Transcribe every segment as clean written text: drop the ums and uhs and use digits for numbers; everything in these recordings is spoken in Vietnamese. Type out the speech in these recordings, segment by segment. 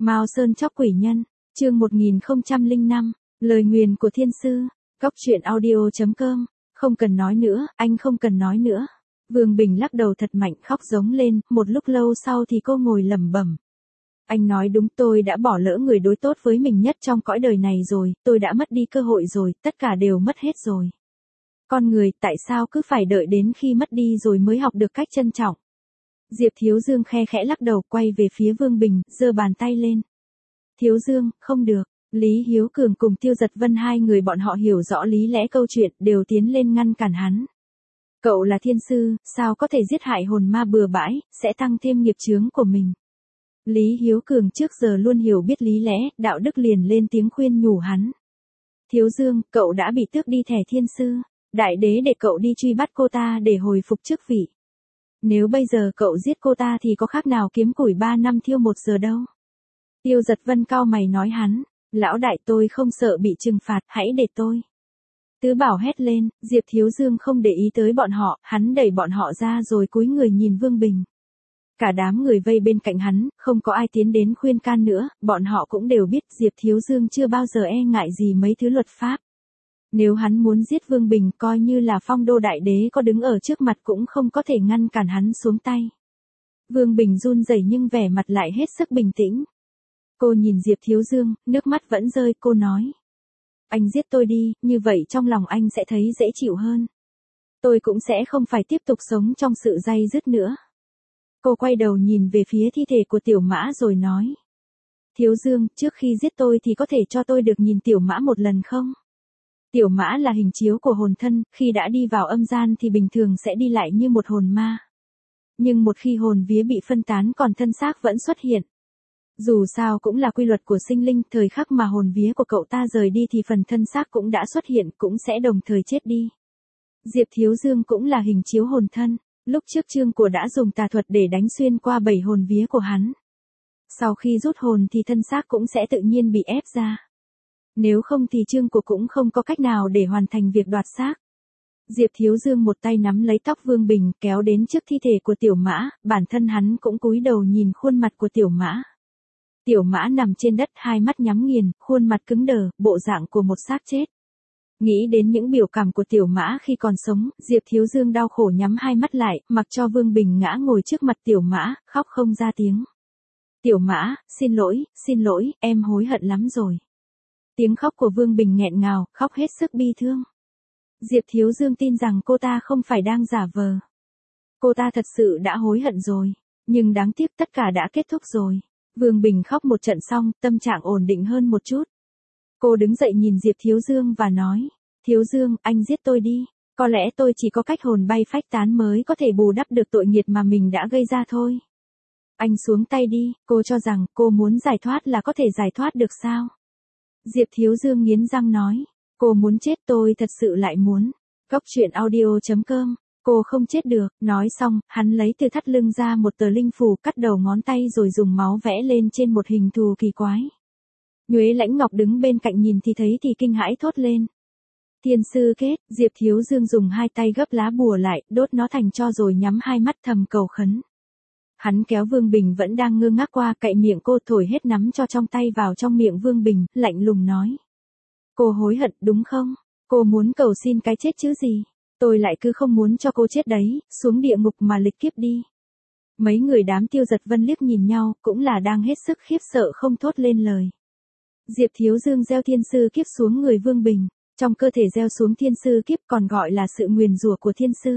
Mao Sơn chóc quỷ nhân, chương 1005, lời nguyền của thiên sư, Góc Truyện Audio.com, không cần nói nữa, anh không cần nói nữa. Vương Bình lắc đầu thật mạnh khóc giống lên, một lúc lâu sau thì cô ngồi lẩm bẩm. Anh nói đúng, tôi đã bỏ lỡ người đối tốt với mình nhất trong cõi đời này rồi, tôi đã mất đi cơ hội rồi, tất cả đều mất hết rồi. Con người, tại sao cứ phải đợi đến khi mất đi rồi mới học được cách trân trọng? Diệp Thiếu Dương khe khẽ lắc đầu quay về phía Vương Bình, giơ bàn tay lên. Thiếu Dương, không được. Lý Hiếu Cường cùng Tiêu Dật Vân hai người bọn họ hiểu rõ lý lẽ câu chuyện, đều tiến lên ngăn cản hắn. Cậu là thiên sư, sao có thể giết hại hồn ma bừa bãi, sẽ tăng thêm nghiệp chướng của mình. Lý Hiếu Cường trước giờ luôn hiểu biết lý lẽ, đạo đức liền lên tiếng khuyên nhủ hắn. Thiếu Dương, cậu đã bị tước đi thẻ thiên sư, đại đế để cậu đi truy bắt cô ta để hồi phục chức vị. Nếu bây giờ cậu giết cô ta thì có khác nào kiếm củi 3 năm thiêu 1 giờ đâu. Tiêu Dật Vân cau mày nói hắn, lão đại tôi không sợ bị trừng phạt, hãy để tôi. Tứ Bảo hét lên, Diệp Thiếu Dương không để ý tới bọn họ, hắn đẩy bọn họ ra rồi cúi người nhìn Vương Bình. Cả đám người vây bên cạnh hắn, không có ai tiến đến khuyên can nữa, bọn họ cũng đều biết Diệp Thiếu Dương chưa bao giờ e ngại gì mấy thứ luật pháp. Nếu hắn muốn giết Vương Bình coi như là Phong Đô Đại Đế có đứng ở trước mặt cũng không có thể ngăn cản hắn xuống tay. Vương Bình run rẩy nhưng vẻ mặt lại hết sức bình tĩnh. Cô nhìn Diệp Thiếu Dương, nước mắt vẫn rơi, cô nói. Anh giết tôi đi, như vậy trong lòng anh sẽ thấy dễ chịu hơn. Tôi cũng sẽ không phải tiếp tục sống trong sự day dứt nữa. Cô quay đầu nhìn về phía thi thể của Tiểu Mã rồi nói. Thiếu Dương, trước khi giết tôi thì có thể cho tôi được nhìn Tiểu Mã một lần không? Tiểu Mã là hình chiếu của hồn thân, khi đã đi vào âm gian thì bình thường sẽ đi lại như một hồn ma. Nhưng một khi hồn vía bị phân tán còn thân xác vẫn xuất hiện. Dù sao cũng là quy luật của sinh linh, thời khắc mà hồn vía của cậu ta rời đi thì phần thân xác cũng đã xuất hiện, cũng sẽ đồng thời chết đi. Diệp Thiếu Dương cũng là hình chiếu hồn thân, lúc trước Trương Của đã dùng tà thuật để đánh xuyên qua 7 hồn vía của hắn. Sau khi rút hồn thì thân xác cũng sẽ tự nhiên bị ép ra. Nếu không thì Trương Của cũng không có cách nào để hoàn thành việc đoạt xác. Diệp Thiếu Dương một tay nắm lấy tóc Vương Bình kéo đến trước thi thể của Tiểu Mã, bản thân hắn cũng cúi đầu nhìn khuôn mặt của Tiểu Mã. Tiểu Mã nằm trên đất hai mắt nhắm nghiền, khuôn mặt cứng đờ, bộ dạng của một xác chết. Nghĩ đến những biểu cảm của Tiểu Mã khi còn sống, Diệp Thiếu Dương đau khổ nhắm hai mắt lại, mặc cho Vương Bình ngã ngồi trước mặt Tiểu Mã, khóc không ra tiếng. Tiểu Mã, xin lỗi, em hối hận lắm rồi. Tiếng khóc của Vương Bình nghẹn ngào, khóc hết sức bi thương. Diệp Thiếu Dương tin rằng cô ta không phải đang giả vờ. Cô ta thật sự đã hối hận rồi, nhưng đáng tiếc tất cả đã kết thúc rồi. Vương Bình khóc một trận xong, tâm trạng ổn định hơn một chút. Cô đứng dậy nhìn Diệp Thiếu Dương và nói, Thiếu Dương, anh giết tôi đi, có lẽ tôi chỉ có cách hồn bay phách tán mới có thể bù đắp được tội nghiệp mà mình đã gây ra thôi. Anh xuống tay đi, cô cho rằng cô muốn giải thoát là có thể giải thoát được sao? Diệp Thiếu Dương nghiến răng nói, cô muốn chết tôi thật sự lại muốn. Góc Truyện Audio.com, cô không chết được, nói xong, hắn lấy từ thắt lưng ra một tờ linh phù cắt đầu ngón tay rồi dùng máu vẽ lên trên một hình thù kỳ quái. Nhuế Lãnh Ngọc đứng bên cạnh nhìn thì thấy thì kinh hãi thốt lên. Thiên sư kết, Diệp Thiếu Dương dùng hai tay gấp lá bùa lại, đốt nó thành tro rồi nhắm hai mắt thầm cầu khấn. Hắn kéo Vương Bình vẫn đang ngơ ngác qua cậy miệng cô thổi hết nắm cho trong tay vào trong miệng Vương Bình, lạnh lùng nói. Cô hối hận đúng không? Cô muốn cầu xin cái chết chứ gì? Tôi lại cứ không muốn cho cô chết đấy, xuống địa ngục mà lịch kiếp đi. Mấy người đám Tiêu Dật Vân liếc nhìn nhau, cũng là đang hết sức khiếp sợ không thốt lên lời. Diệp Thiếu Dương gieo thiên sư kiếp xuống người Vương Bình, trong cơ thể gieo xuống thiên sư kiếp còn gọi là sự nguyền rủa của thiên sư.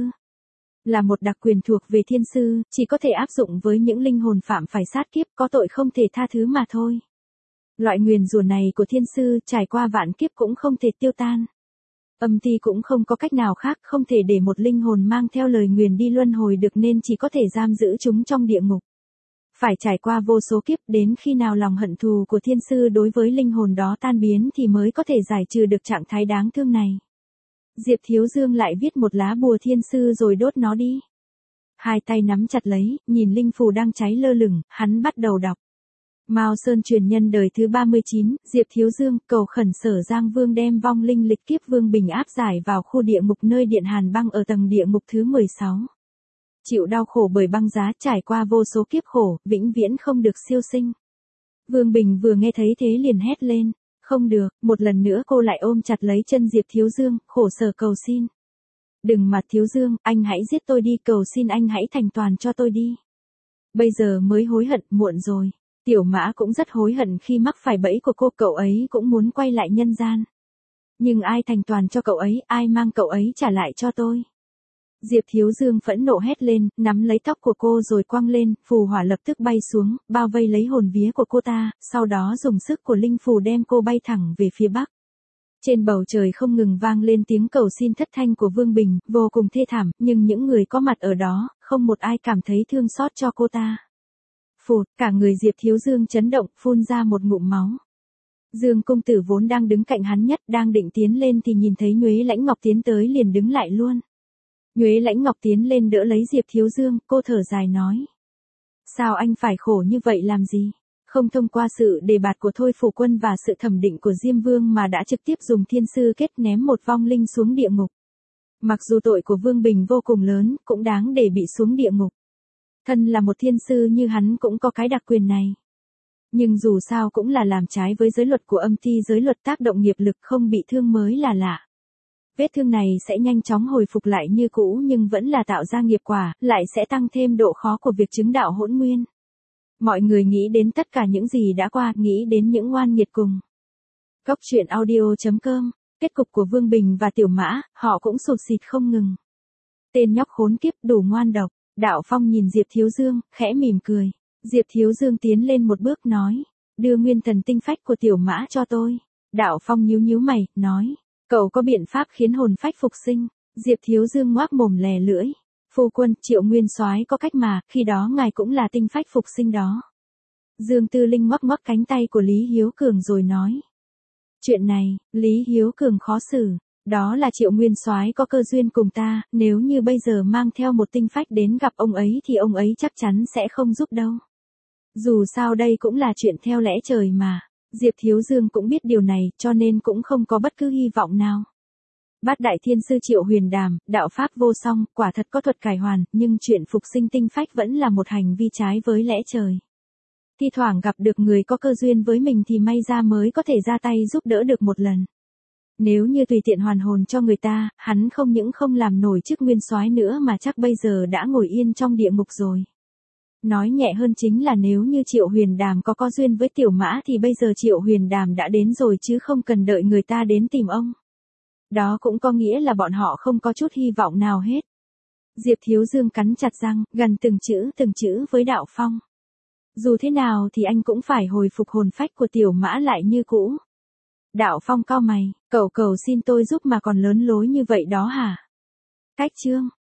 Là một đặc quyền thuộc về thiên sư, chỉ có thể áp dụng với những linh hồn phạm phải sát kiếp có tội không thể tha thứ mà thôi. Loại nguyền rủa này của thiên sư trải qua vạn kiếp cũng không thể tiêu tan. Âm ty cũng không có cách nào khác, không thể để một linh hồn mang theo lời nguyền đi luân hồi được nên chỉ có thể giam giữ chúng trong địa ngục. Phải trải qua vô số kiếp đến khi nào lòng hận thù của thiên sư đối với linh hồn đó tan biến thì mới có thể giải trừ được trạng thái đáng thương này. Diệp Thiếu Dương lại viết một lá bùa thiên sư rồi đốt nó đi. Hai tay nắm chặt lấy, nhìn linh phù đang cháy lơ lửng, hắn bắt đầu đọc. Mao Sơn truyền nhân đời thứ 39, Diệp Thiếu Dương, cầu khẩn Sở Giang Vương đem vong linh lịch kiếp Vương Bình áp giải vào khu địa ngục nơi điện hàn băng ở tầng địa ngục thứ 16. Chịu đau khổ bởi băng giá, trải qua vô số kiếp khổ, vĩnh viễn không được siêu sinh. Vương Bình vừa nghe thấy thế liền hét lên. Không được, một lần nữa cô lại ôm chặt lấy chân Diệp Thiếu Dương, khổ sở cầu xin. Đừng mà Thiếu Dương, anh hãy giết tôi đi, cầu xin anh hãy thành toàn cho tôi đi. Bây giờ mới hối hận, muộn rồi. Tiểu Mã cũng rất hối hận khi mắc phải bẫy của cô, cậu ấy cũng muốn quay lại nhân gian. Nhưng ai thành toàn cho cậu ấy, ai mang cậu ấy trả lại cho tôi. Diệp Thiếu Dương phẫn nộ hét lên, nắm lấy tóc của cô rồi quăng lên, phù hỏa lập tức bay xuống, bao vây lấy hồn vía của cô ta, sau đó dùng sức của linh phù đem cô bay thẳng về phía bắc. Trên bầu trời không ngừng vang lên tiếng cầu xin thất thanh của Vương Bình, vô cùng thê thảm, nhưng những người có mặt ở đó, không một ai cảm thấy thương xót cho cô ta. Phụt, cả người Diệp Thiếu Dương chấn động, phun ra một ngụm máu. Dương công tử vốn đang đứng cạnh hắn nhất, đang định tiến lên thì nhìn thấy Nhuế Lãnh Ngọc tiến tới liền đứng lại luôn. Nhuế Lãnh Ngọc tiến lên đỡ lấy Diệp Thiếu Dương, cô thở dài nói. Sao anh phải khổ như vậy làm gì? Không thông qua sự đề bạt của Thôi Phủ Quân và sự thẩm định của Diêm Vương mà đã trực tiếp dùng thiên sư kết ném một vong linh xuống địa ngục. Mặc dù tội của Vương Bình vô cùng lớn, cũng đáng để bị xuống địa ngục. Thân là một thiên sư như hắn cũng có cái đặc quyền này. Nhưng dù sao cũng là làm trái với giới luật của âm ti, giới luật tác động nghiệp lực, không bị thương mới là lạ. Vết thương này sẽ nhanh chóng hồi phục lại như cũ nhưng vẫn là tạo ra nghiệp quả, lại sẽ tăng thêm độ khó của việc chứng đạo hỗn nguyên. Mọi người nghĩ đến tất cả những gì đã qua, nghĩ đến những oan nghiệt cùng. Cốc truyện audio.com, kết cục của Vương Bình và Tiểu Mã, họ cũng sụt sịt không ngừng. Tên nhóc khốn kiếp đủ ngoan độc. Đạo Phong nhìn Diệp Thiếu Dương, khẽ mỉm cười. Diệp Thiếu Dương tiến lên một bước nói, đưa nguyên thần tinh phách của Tiểu Mã cho tôi. Đạo Phong nhíu nhíu mày, nói, cậu có biện pháp khiến hồn phách phục sinh? Diệp Thiếu Dương ngoác mồm lè lưỡi. Phu quân, Triệu Nguyên Soái có cách mà, khi đó ngài cũng là tinh phách phục sinh đó. Dương Tư Linh ngoắc ngoắc cánh tay của Lý Hiếu Cường rồi nói. Chuyện này, Lý Hiếu Cường khó xử. Đó là Triệu Nguyên Soái có cơ duyên cùng ta, nếu như bây giờ mang theo một tinh phách đến gặp ông ấy thì ông ấy chắc chắn sẽ không giúp đâu. Dù sao đây cũng là chuyện theo lẽ trời mà. Diệp Thiếu Dương cũng biết điều này, cho nên cũng không có bất cứ hy vọng nào. Bát đại thiên sư Triệu Huyền Đàm, đạo pháp vô song, quả thật có thuật cải hoàn, nhưng chuyện phục sinh tinh phách vẫn là một hành vi trái với lẽ trời. Thi thoảng gặp được người có cơ duyên với mình thì may ra mới có thể ra tay giúp đỡ được một lần. Nếu như tùy tiện hoàn hồn cho người ta, hắn không những không làm nổi chức nguyên soái nữa mà chắc bây giờ đã ngồi yên trong địa ngục rồi. Nói nhẹ hơn chính là nếu như Triệu Huyền Đàm có duyên với Tiểu Mã thì bây giờ Triệu Huyền Đàm đã đến rồi chứ không cần đợi người ta đến tìm ông. Đó cũng có nghĩa là bọn họ không có chút hy vọng nào hết. Diệp Thiếu Dương cắn chặt răng, gần từng chữ với Đạo Phong. Dù thế nào thì anh cũng phải hồi phục hồn phách của Tiểu Mã lại như cũ. Đạo Phong cau mày, cậu cầu xin tôi giúp mà còn lớn lối như vậy đó hả? Cách chương.